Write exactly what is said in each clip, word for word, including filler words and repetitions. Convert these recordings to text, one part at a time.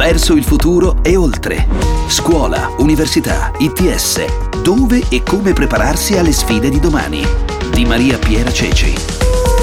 verso il futuro e oltre. Scuola, università, I T S. Dove e come prepararsi alle sfide di domani. Di Maria Piera Ceci.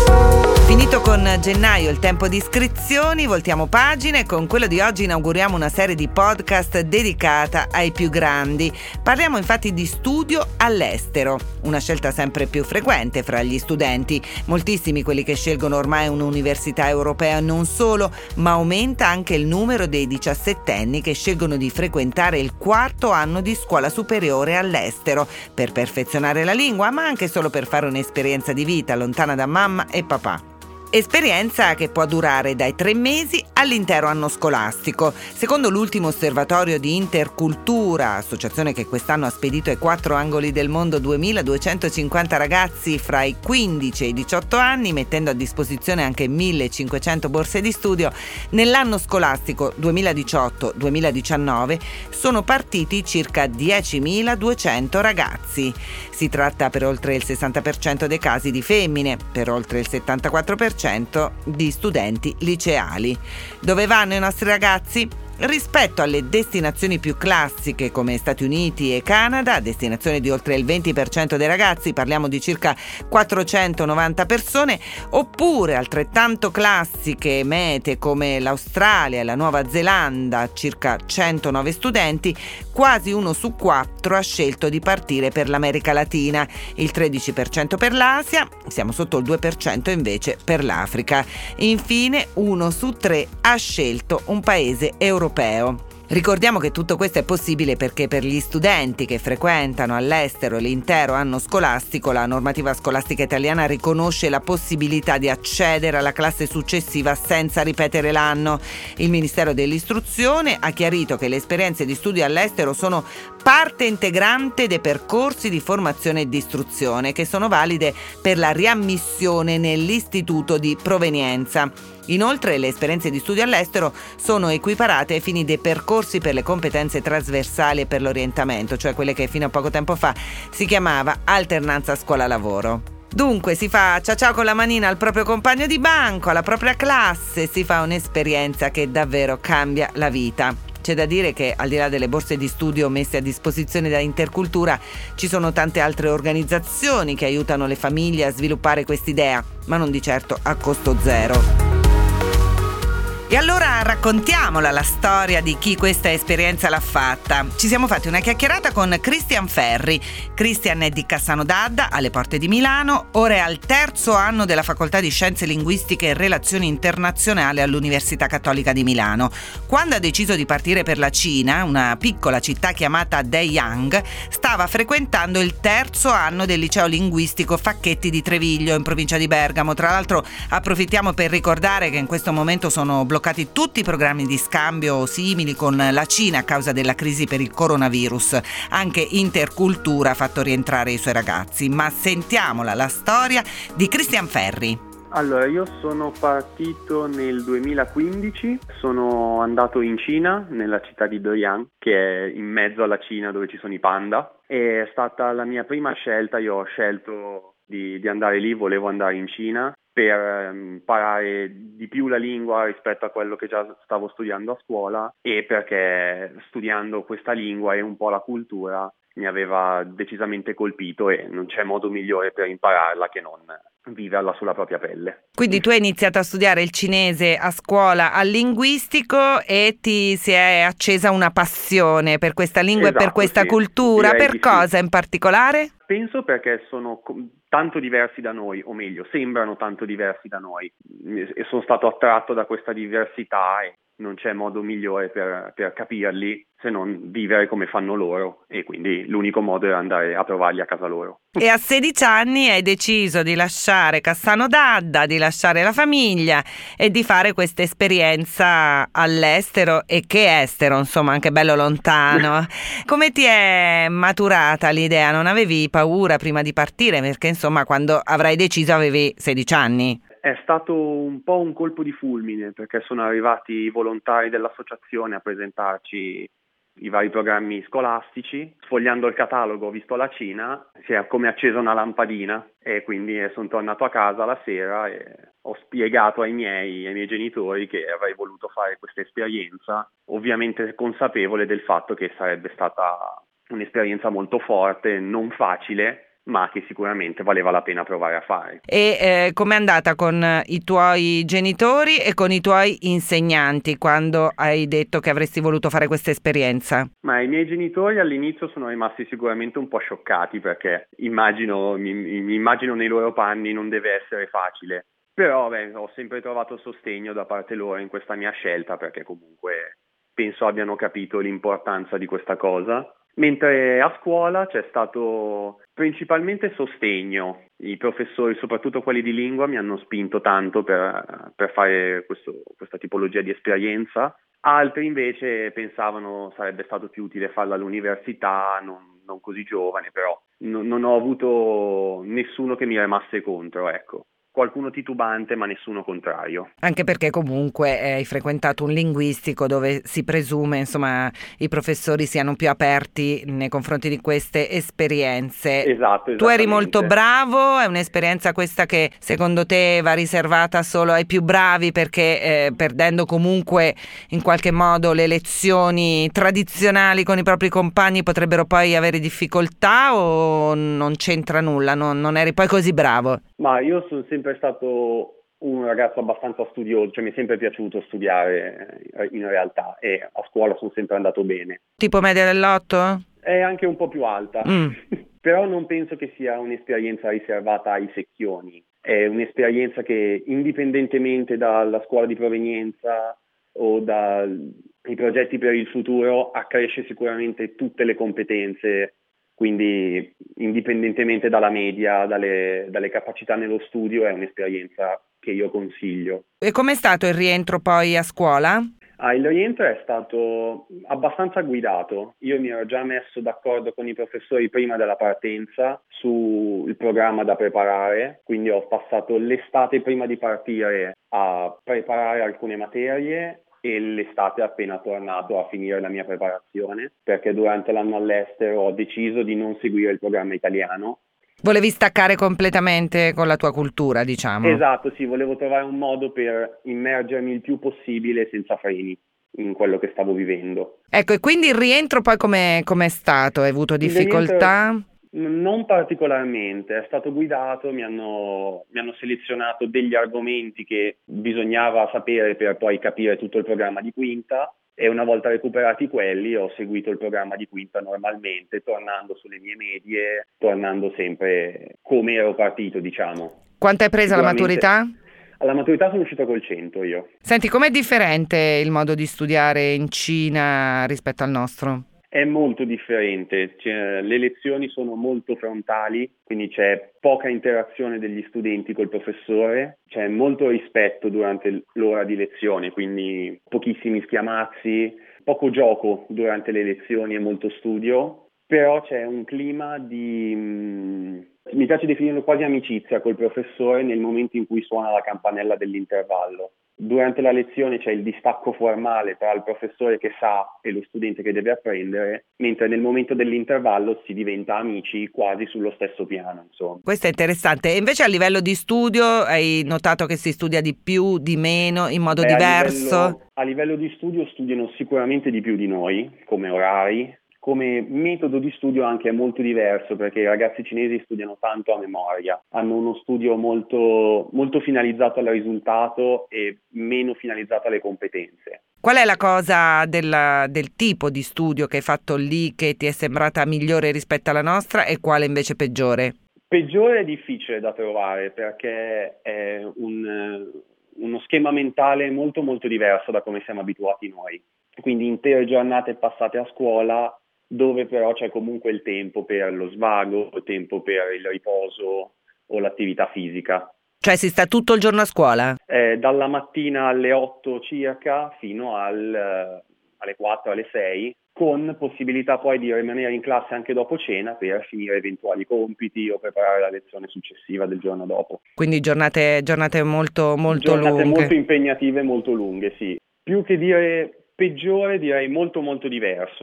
Finito con gennaio il tempo di iscrizioni, voltiamo pagina e con quello di oggi inauguriamo una serie di podcast dedicata ai più grandi. Parliamo infatti di studio all'estero, una scelta sempre più frequente fra gli studenti. Moltissimi quelli che scelgono ormai un'università europea, non solo, ma aumenta anche il numero dei diciassettenni che scelgono di frequentare il quarto anno di scuola superiore all'estero per perfezionare la lingua, ma anche solo per fare un'esperienza di vita lontana da mamma e papà. Esperienza che può durare dai tre mesi all'intero anno scolastico. Secondo l'ultimo osservatorio di Intercultura, associazione che quest'anno ha spedito ai quattro angoli del mondo duemiladuecentocinquanta ragazzi fra i quindici e i diciotto anni, mettendo a disposizione anche millecinquecento borse di studio, nell'anno scolastico duemiladiciotto duemiladiciannove sono partiti circa diecimiladuecento ragazzi. Si tratta per oltre il sessanta per cento dei casi di femmine, per oltre il settantaquattro per cento di studenti liceali. Dove vanno i nostri ragazzi? Rispetto alle destinazioni più classiche come Stati Uniti e Canada, destinazioni di oltre il venti per cento dei ragazzi, parliamo di circa quattrocentonovanta persone, oppure altrettanto classiche mete come l'Australia e la Nuova Zelanda, circa centonove studenti, quasi uno su quattro ha scelto di partire per l'America Latina, il tredici per cento per l'Asia, siamo sotto il due per cento invece per l'Africa. Infine, uno su tre ha scelto un paese europeo. Ricordiamo che tutto questo è possibile perché per gli studenti che frequentano all'estero l'intero anno scolastico, la normativa scolastica italiana riconosce la possibilità di accedere alla classe successiva senza ripetere l'anno. Il Ministero dell'Istruzione ha chiarito che le esperienze di studio all'estero sono parte integrante dei percorsi di formazione e di istruzione che sono valide per la riammissione nell'istituto di provenienza. Inoltre le esperienze di studio all'estero sono equiparate ai fini dei percorsi per le competenze trasversali e per l'orientamento, cioè quelle che fino a poco tempo fa si chiamava alternanza scuola-lavoro. Dunque si fa ciao ciao con la manina al proprio compagno di banco, alla propria classe, si fa un'esperienza che davvero cambia la vita. C'è da dire che al di là delle borse di studio messe a disposizione da Intercultura ci sono tante altre organizzazioni che aiutano le famiglie a sviluppare quest'idea, ma non di certo a costo zero. E allora raccontiamola la storia di chi questa esperienza l'ha fatta. Ci siamo fatti una chiacchierata con Christian Ferri. Christian è di Cassano d'Adda, alle porte di Milano, ora è al terzo anno della Facoltà di Scienze Linguistiche e Relazioni Internazionali all'Università Cattolica di Milano. Quando ha deciso di partire per la Cina, una piccola città chiamata Deyang, stava frequentando il terzo anno del liceo linguistico Facchetti di Treviglio, in provincia di Bergamo. Tra l'altro approfittiamo per ricordare che in questo momento sono bloccati bloccati tutti i programmi di scambio simili con la Cina a causa della crisi per il coronavirus. Anche Intercultura ha fatto rientrare i suoi ragazzi, ma sentiamola la storia di Christian Ferri. Allora, io sono partito nel duemilaquindici, sono andato in Cina, nella città di Deyang, che è in mezzo alla Cina dove ci sono i panda, e è stata la mia prima scelta. Io ho scelto di, di andare lì, volevo andare in Cina per imparare di più la lingua rispetto a quello che già stavo studiando a scuola, e perché studiando questa lingua e un po' la cultura mi aveva decisamente colpito e non c'è modo migliore per impararla che non viverla sulla propria pelle. Quindi tu hai iniziato a studiare il cinese a scuola al linguistico e ti si è accesa una passione per questa lingua Esatto, e per questa sì, cultura. direi Per di cosa sì. in particolare? Penso perché sono tanto diversi da noi, o meglio, sembrano tanto diversi da noi, e sono stato attratto da questa diversità e non c'è modo migliore per, per capirli se non vivere come fanno loro, e quindi l'unico modo era andare a trovarli a casa loro. E a sedici anni hai deciso di lasciare Cassano d'Adda, di lasciare la famiglia e di fare questa esperienza all'estero, e che estero, insomma, anche bello lontano. Come ti è maturata l'idea? Non avevi paura prima di partire? Perché insomma quando avrai deciso avevi sedici anni. È stato un po' un colpo di fulmine, perché sono arrivati i volontari dell'associazione a presentarci i vari programmi scolastici. Sfogliando il catalogo ho visto la Cina, si è come accesa una lampadina e quindi sono tornato a casa la sera e ho spiegato ai miei, ai miei genitori che avrei voluto fare questa esperienza, ovviamente consapevole del fatto che sarebbe stata un'esperienza molto forte, non facile, ma che sicuramente valeva la pena provare a fare. E eh, com'è andata con i tuoi genitori e con i tuoi insegnanti quando hai detto che avresti voluto fare questa esperienza? Ma i miei genitori all'inizio sono rimasti sicuramente un po' scioccati, perché immagino, mi, mi immagino nei loro panni, non deve essere facile. Però beh, ho sempre trovato sostegno da parte loro in questa mia scelta, perché comunque penso abbiano capito l'importanza di questa cosa. Mentre a scuola c'è stato principalmente sostegno. I professori, soprattutto quelli di lingua, mi hanno spinto tanto per, per fare questo, questa tipologia di esperienza. Altri invece pensavano sarebbe stato più utile farla all'università, non, non così giovane, però non, non ho avuto nessuno che mi remasse contro, ecco. Qualcuno titubante ma nessuno contrario. Anche perché comunque hai frequentato un linguistico dove si presume insomma i professori siano più aperti nei confronti di queste esperienze. Esatto, tu eri molto bravo, è un'esperienza questa che secondo te va riservata solo ai più bravi perché eh, perdendo comunque in qualche modo le lezioni tradizionali con i propri compagni potrebbero poi avere difficoltà, o non c'entra nulla, non, non eri poi così bravo? Ma io sono sempre stato un ragazzo abbastanza studioso, cioè mi è sempre piaciuto studiare in realtà, e a scuola sono sempre andato bene. Tipo media dell'otto? È anche un po' più alta, mm. Però non penso che sia un'esperienza riservata ai secchioni, è un'esperienza che indipendentemente dalla scuola di provenienza o dai progetti per il futuro accresce sicuramente tutte le competenze. Quindi indipendentemente dalla media, dalle, dalle capacità nello studio, è un'esperienza che io consiglio. E com'è stato il rientro poi a scuola? Ah, il rientro è stato abbastanza guidato. Io mi ero già messo d'accordo con i professori prima della partenza sul programma da preparare, quindi ho passato l'estate prima di partire a preparare alcune materie e l'estate appena tornato a finire la mia preparazione, perché durante l'anno all'estero ho deciso di non seguire il programma italiano. Volevi staccare completamente con la tua cultura, diciamo. Esatto, sì, volevo trovare un modo per immergermi il più possibile senza freni in quello che stavo vivendo. Ecco, e quindi il rientro poi com'è, com'è stato? Hai avuto difficoltà? Non particolarmente, è stato guidato, mi hanno, mi hanno selezionato degli argomenti che bisognava sapere per poi capire tutto il programma di quinta, e una volta recuperati quelli ho seguito il programma di quinta normalmente, tornando sulle mie medie, tornando sempre come ero partito, diciamo. Quanto hai preso alla maturità? Alla maturità sono uscito col cento io. Senti, com'è differente il modo di studiare in Cina rispetto al nostro? È molto differente, cioè, le lezioni sono molto frontali, quindi c'è poca interazione degli studenti col professore, c'è molto rispetto durante l'ora di lezione, quindi pochissimi schiamazzi, poco gioco durante le lezioni e molto studio, però c'è un clima di, mh, mi piace definirlo quasi amicizia col professore nel momento in cui suona la campanella dell'intervallo. Durante la lezione c'è il distacco formale tra il professore che sa e lo studente che deve apprendere, mentre nel momento dell'intervallo si diventa amici quasi sullo stesso piano, insomma. Questo è interessante. E invece a livello di studio hai notato che si studia di più, di meno, in modo Beh, diverso? A livello, a livello di studio studiano sicuramente di più di noi, come orari. Come metodo di studio anche è molto diverso, perché i ragazzi cinesi studiano tanto a memoria, hanno uno studio molto, molto finalizzato al risultato e meno finalizzato alle competenze. Qual è la cosa del, del tipo di studio che hai fatto lì che ti è sembrata migliore rispetto alla nostra e quale invece peggiore? Peggiore è difficile da trovare, perché è un, uno schema mentale molto molto diverso da come siamo abituati noi. Quindi intere giornate passate a scuola, dove però c'è comunque il tempo per lo svago, il tempo per il riposo o l'attività fisica. Cioè si sta tutto il giorno a scuola? Eh, dalla mattina alle otto circa fino al, alle quattro, alle sei, con possibilità poi di rimanere in classe anche dopo cena per finire eventuali compiti o preparare la lezione successiva del giorno dopo. Quindi giornate, giornate molto, molto giornate lunghe. molto impegnative, molto lunghe, sì. Più che dire peggiore, direi molto molto diverso.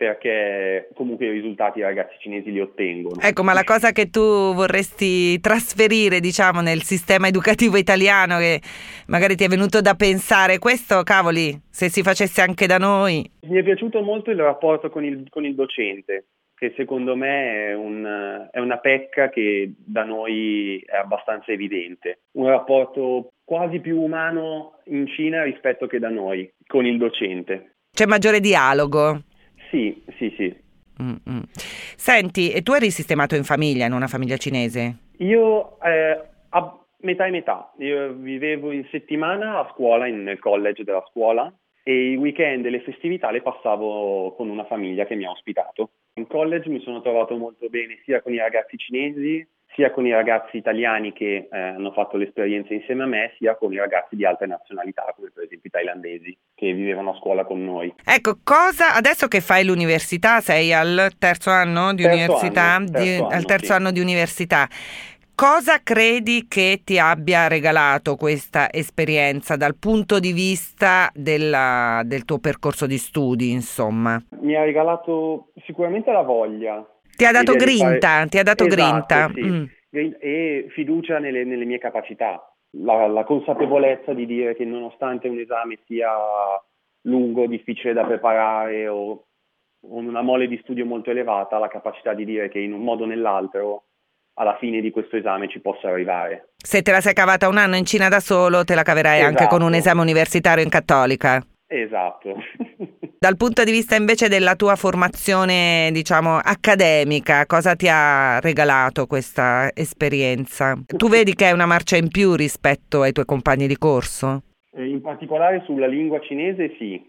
perché comunque i risultati i ragazzi cinesi li ottengono. Ecco, ma la cosa che tu vorresti trasferire, diciamo, nel sistema educativo italiano, che magari ti è venuto da pensare, questo, cavoli, se si facesse anche da noi. Mi è piaciuto molto il rapporto con il, con il docente, che secondo me è, un, è una pecca che da noi è abbastanza evidente. Un rapporto quasi più umano in Cina rispetto che da noi, con il docente. C'è maggiore dialogo? Sì, sì, sì. Mm-mm. Senti, e tu eri sistemato in famiglia, in una famiglia cinese? Io eh, a metà e metà. Io vivevo in settimana a scuola, in, nel college della scuola, e i weekend e le festività le passavo con una famiglia che mi ha ospitato. In college mi sono trovato molto bene sia con i ragazzi cinesi, sia con i ragazzi italiani che eh, hanno fatto l'esperienza insieme a me, sia con i ragazzi di altre nazionalità, come per esempio i thailandesi, che vivevano a scuola con noi. Ecco, cosa adesso che fai l'università, sei al terzo anno di terzo università, anno, terzo di, anno, al terzo sì. anno di università. Cosa credi che ti abbia regalato questa esperienza dal punto di vista della, del tuo percorso di studi, insomma? Mi ha regalato sicuramente la voglia. Ti ha dato L'idea di grinta, fare- ti ha dato Esatto, grinta. sì. Mm. Grin- E fiducia nelle, nelle mie capacità. La, la consapevolezza di dire che nonostante un esame sia lungo, difficile da preparare o con una mole di studio molto elevata, la capacità di dire che in un modo o nell'altro alla fine di questo esame ci possa arrivare. Se te la sei cavata un anno in Cina da solo, te la caverai anche Esatto. con un esame universitario in cattolica. Esatto. Dal punto di vista invece della tua formazione, diciamo, accademica, cosa ti ha regalato questa esperienza? Tu vedi che è una marcia in più rispetto ai tuoi compagni di corso? Eh, In particolare sulla lingua cinese sì,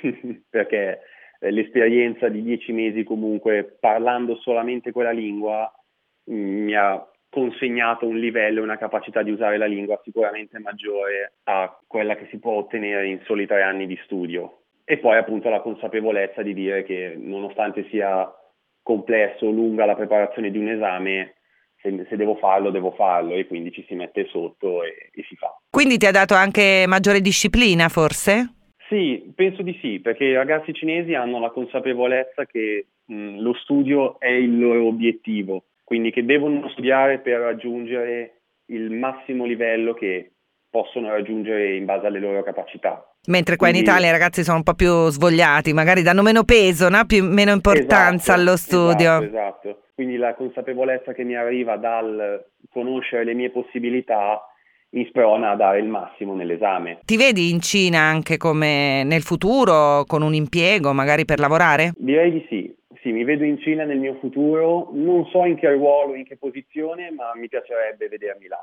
perché eh, l'esperienza di dieci mesi comunque parlando solamente quella lingua mh, mi ha consegnato un livello e una capacità di usare la lingua sicuramente maggiore a quella che si può ottenere in soli tre anni di studio. E poi appunto la consapevolezza di dire che nonostante sia complesso o lunga la preparazione di un esame, se, se devo farlo, devo farlo, e quindi ci si mette sotto e, e si fa. Quindi ti ha dato anche maggiore disciplina, forse? Sì, penso di sì, perché i ragazzi cinesi hanno la consapevolezza che mh, lo studio è il loro obiettivo, quindi che devono studiare per raggiungere il massimo livello che possono raggiungere in base alle loro capacità. Mentre qua Quindi- in Italia i ragazzi sono un po' più svogliati, magari danno meno peso, no? Più, meno importanza Esatto, allo studio. Esatto, esatto. Quindi la consapevolezza che mi arriva dal conoscere le mie possibilità mi sprona a dare il massimo nell'esame. Ti vedi in Cina anche come nel futuro, con un impiego, magari per lavorare? Direi di sì. Sì, mi vedo in Cina nel mio futuro, non so in che ruolo, in che posizione, ma mi piacerebbe vedermi là.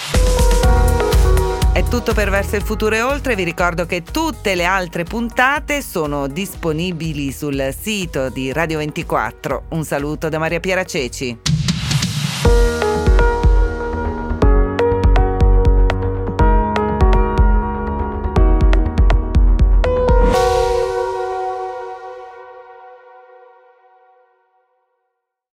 È tutto per Verso il Futuro e Oltre. Vi ricordo che tutte le altre puntate sono disponibili sul sito di Radio ventiquattro. Un saluto da Maria Piera Ceci.